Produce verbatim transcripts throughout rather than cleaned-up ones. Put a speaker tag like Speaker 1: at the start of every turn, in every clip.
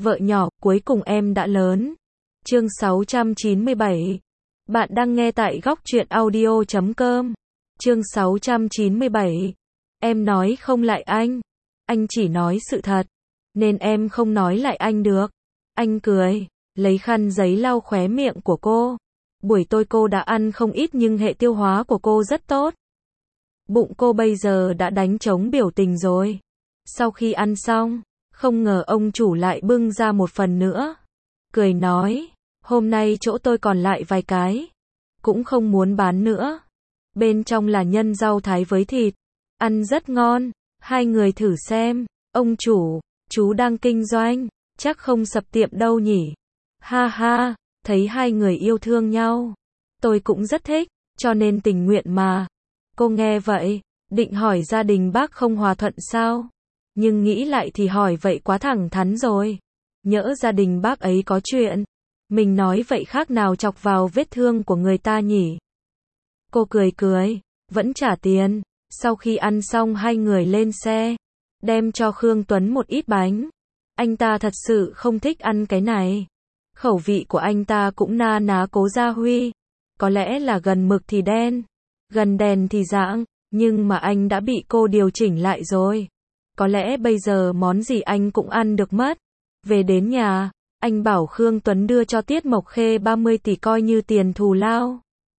Speaker 1: Vợ nhỏ, cuối cùng em đã lớn. Chương sáu trăm chín mươi bảy. Bạn đang nghe tại góc truyện audio chấm com. Chương sáu trăm chín mươi bảy. Em nói không lại anh. Anh chỉ nói sự thật. Nên em không nói lại anh được. Anh cười, lấy khăn giấy lau khóe miệng của cô. Buổi tối cô đã ăn không ít nhưng hệ tiêu hóa của cô rất tốt. Bụng cô bây giờ đã đánh trống biểu tình rồi. Sau khi ăn xong, không ngờ ông chủ lại bưng ra một phần nữa. Cười nói, hôm nay chỗ tôi còn lại vài cái. Cũng không muốn bán nữa. Bên trong là nhân rau thái với thịt. Ăn rất ngon, hai người thử xem. Ông chủ, chú đang kinh doanh, chắc không sập tiệm đâu nhỉ. Ha ha, thấy hai người yêu thương nhau. Tôi cũng rất thích, cho nên tình nguyện mà. Cô nghe vậy, định hỏi gia đình bác không hòa thuận sao? Nhưng nghĩ lại thì hỏi vậy quá thẳng thắn rồi. Nhỡ gia đình bác ấy có chuyện. Mình nói vậy khác nào chọc vào vết thương của người ta nhỉ? Cô cười cười, vẫn trả tiền. Sau khi ăn xong hai người lên xe. Đem cho Khương Tuấn một ít bánh. Anh ta thật sự không thích ăn cái này. Khẩu vị của anh ta cũng na ná Cố Gia Huy. Có lẽ là gần mực thì đen, gần đèn thì rạng. Nhưng mà anh đã bị cô điều chỉnh lại rồi. Có lẽ bây giờ món gì anh cũng ăn được mất. Về đến nhà, anh bảo Khương Tuấn đưa cho Tiết Mộc Khê ba mươi tỷ coi như tiền thù lao.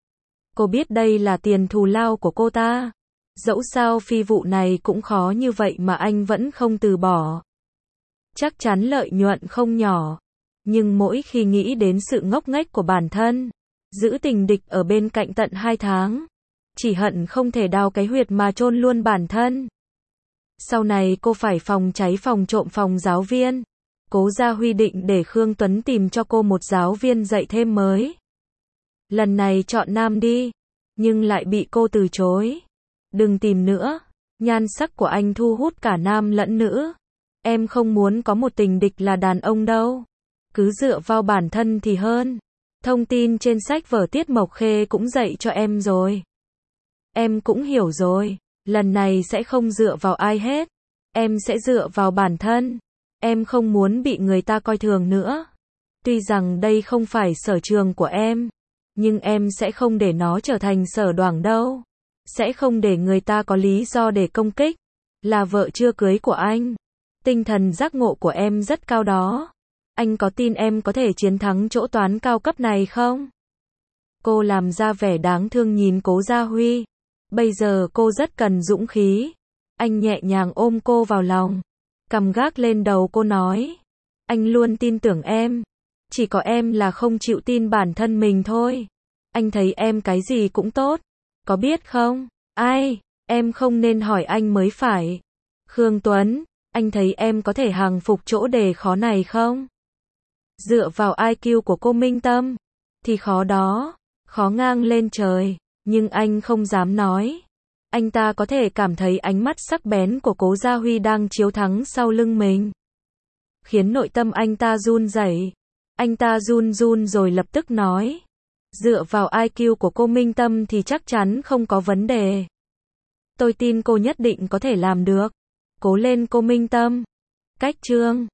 Speaker 1: Cô biết đây là tiền thù lao của cô ta. Dẫu sao phi vụ này cũng khó như vậy mà anh vẫn không từ bỏ. Chắc chắn lợi nhuận không nhỏ. Nhưng mỗi khi nghĩ đến sự ngốc nghếch của bản thân, giữ tình địch ở bên cạnh tận hai tháng, chỉ hận không thể đào cái huyệt mà chôn luôn bản thân. Sau này cô phải phòng cháy phòng trộm phòng giáo viên. Cố Gia Huy định để Khương Tuấn tìm cho cô một giáo viên dạy thêm mới. Lần này chọn nam đi, nhưng lại bị cô từ chối. Đừng tìm nữa, nhan sắc của anh thu hút cả nam lẫn nữ. Em không muốn có một tình địch là đàn ông đâu. Cứ dựa vào bản thân thì hơn. Thông tin trên sách vở Tiết Mộc Khê cũng dạy cho em rồi. Em cũng hiểu rồi, lần này sẽ không dựa vào ai hết. Em sẽ dựa vào bản thân. Em không muốn bị người ta coi thường nữa. Tuy rằng đây không phải sở trường của em, nhưng em sẽ không để nó trở thành sở đoảng đâu. Sẽ không để người ta có lý do để công kích. Là vợ chưa cưới của anh. Tinh thần giác ngộ của em rất cao đó. Anh có tin em có thể chiến thắng chỗ toán cao cấp này không? Cô làm ra vẻ đáng thương nhìn Cố Gia Huy. Bây giờ cô rất cần dũng khí. Anh nhẹ nhàng ôm cô vào lòng. Cầm gác lên đầu cô nói. Anh luôn tin tưởng em. Chỉ có em là không chịu tin bản thân mình thôi. Anh thấy em cái gì cũng tốt. Có biết không? Ai? Em không nên hỏi anh mới phải. Khương Tuấn, anh thấy em có thể hàng phục chỗ đề khó này không? Dựa vào i kiu của cô Minh Tâm, thì khó đó, khó ngang lên trời, nhưng anh không dám nói. Anh ta có thể cảm thấy ánh mắt sắc bén của Cố Gia Huy đang chiếu thắng sau lưng mình. Khiến nội tâm anh ta run rẩy. Anh ta run run rồi lập tức nói. Dựa vào i kiu của cô Minh Tâm thì chắc chắn không có vấn đề. Tôi tin cô nhất định có thể làm được. Cố lên cô Minh Tâm. Cách chương